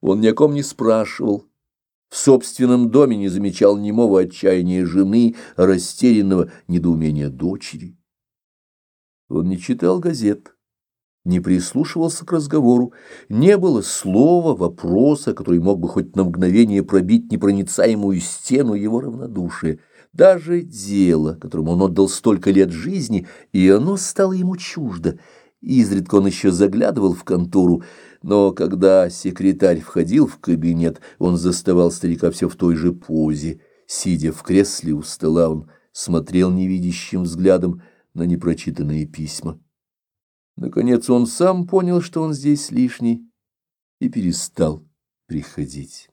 Он ни о ком не спрашивал. В собственном доме не замечал немого отчаяния жены, растерянного недоумения дочери. Он не читал газет, не прислушивался к разговору, не было слова, вопроса, который мог бы хоть на мгновение пробить непроницаемую стену его равнодушия. Даже дело, которому он отдал столько лет жизни, и оно стало ему чуждо. Изредка он еще заглядывал в контору, но когда секретарь входил в кабинет, он заставал старика все в той же позе. Сидя в кресле у стола, он смотрел невидящим взглядом на непрочитанные письма. Наконец он сам понял, что он здесь лишний, и перестал приходить.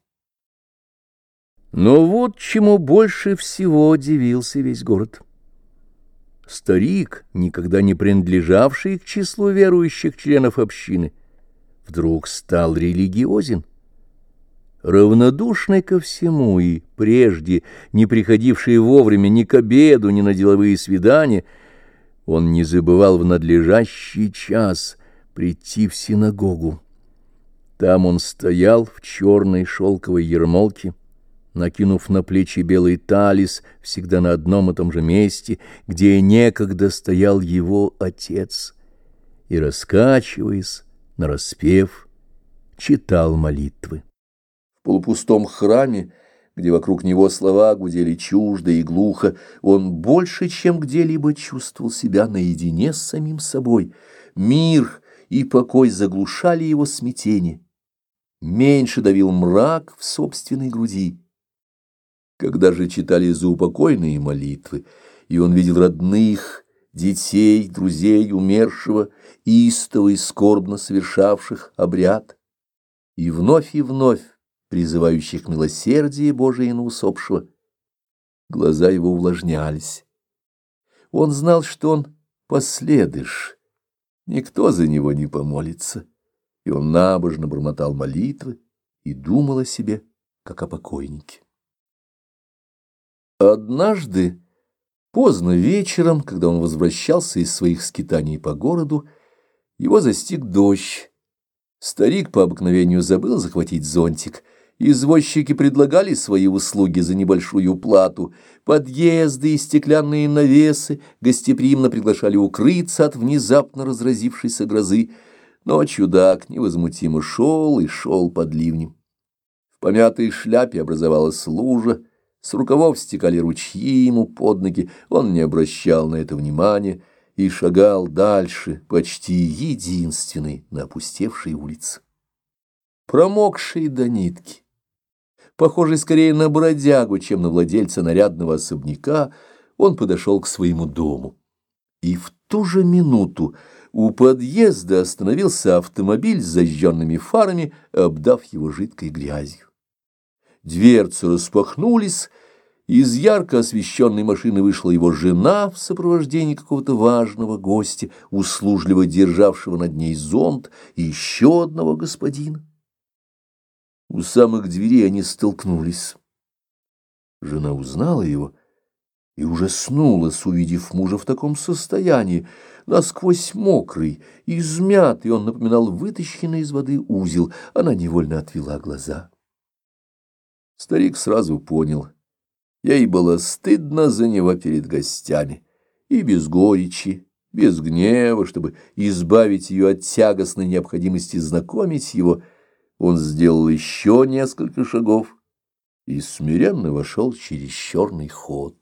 Но вот чему больше всего удивился весь город. Старик, никогда не принадлежавший к числу верующих членов общины, вдруг стал религиозен. Равнодушный ко всему и прежде не приходивший вовремя ни к обеду, ни на деловые свидания, он не забывал в надлежащий час прийти в синагогу. Там он стоял в черной шелковой ермолке, накинув на плечи белый талис, всегда на одном и том же месте, где некогда стоял его отец, и, раскачиваясь нараспев, читал молитвы. В полупустом храме, где вокруг него слова гудели чуждо и глухо, он больше, чем где-либо чувствовал себя наедине с самим собой. Мир и покой заглушали его смятение. Меньше давил мрак в собственной груди. Когда же читали заупокойные молитвы, и он видел родных, детей, друзей умершего, истово и скорбно совершавших обряд, и вновь призывающих милосердие Божие на усопшего, глаза его увлажнялись. Он знал, что он последыш, никто за него не помолится, и он набожно бормотал молитвы и думал о себе, как о покойнике. Однажды, поздно вечером, когда он возвращался из своих скитаний по городу, его застиг дождь. Старик по обыкновению забыл захватить зонтик. Извозчики предлагали свои услуги за небольшую плату. Подъезды и стеклянные навесы гостеприимно приглашали укрыться от внезапно разразившейся грозы. Но чудак невозмутимо шел и шел под ливнем. В помятой шляпе образовалась лужа, с рукавов стекали ручьи ему под ноги, он не обращал на это внимания и шагал дальше, почти единственный на опустевшей улице. Промокший до нитки, похожий скорее на бродягу, чем на владельца нарядного особняка, он подошел к своему дому. И в ту же минуту у подъезда остановился автомобиль с зажженными фарами, обдав его жидкой грязью. Дверцы распахнулись, из ярко освещенной машины вышла его жена в сопровождении какого-то важного гостя, услужливо державшего над ней зонт, и еще одного господина. У самых дверей они столкнулись. Жена узнала его и ужаснулась, увидев мужа в таком состоянии, насквозь мокрый, измятый, он напоминал вытащенный из воды узел. Она невольно отвела глаза. Старик сразу понял, ей было стыдно за него перед гостями, и без горечи, без гнева, чтобы избавить ее от тягостной необходимости знакомить его, он сделал еще несколько шагов и смиренно вошел через черный ход.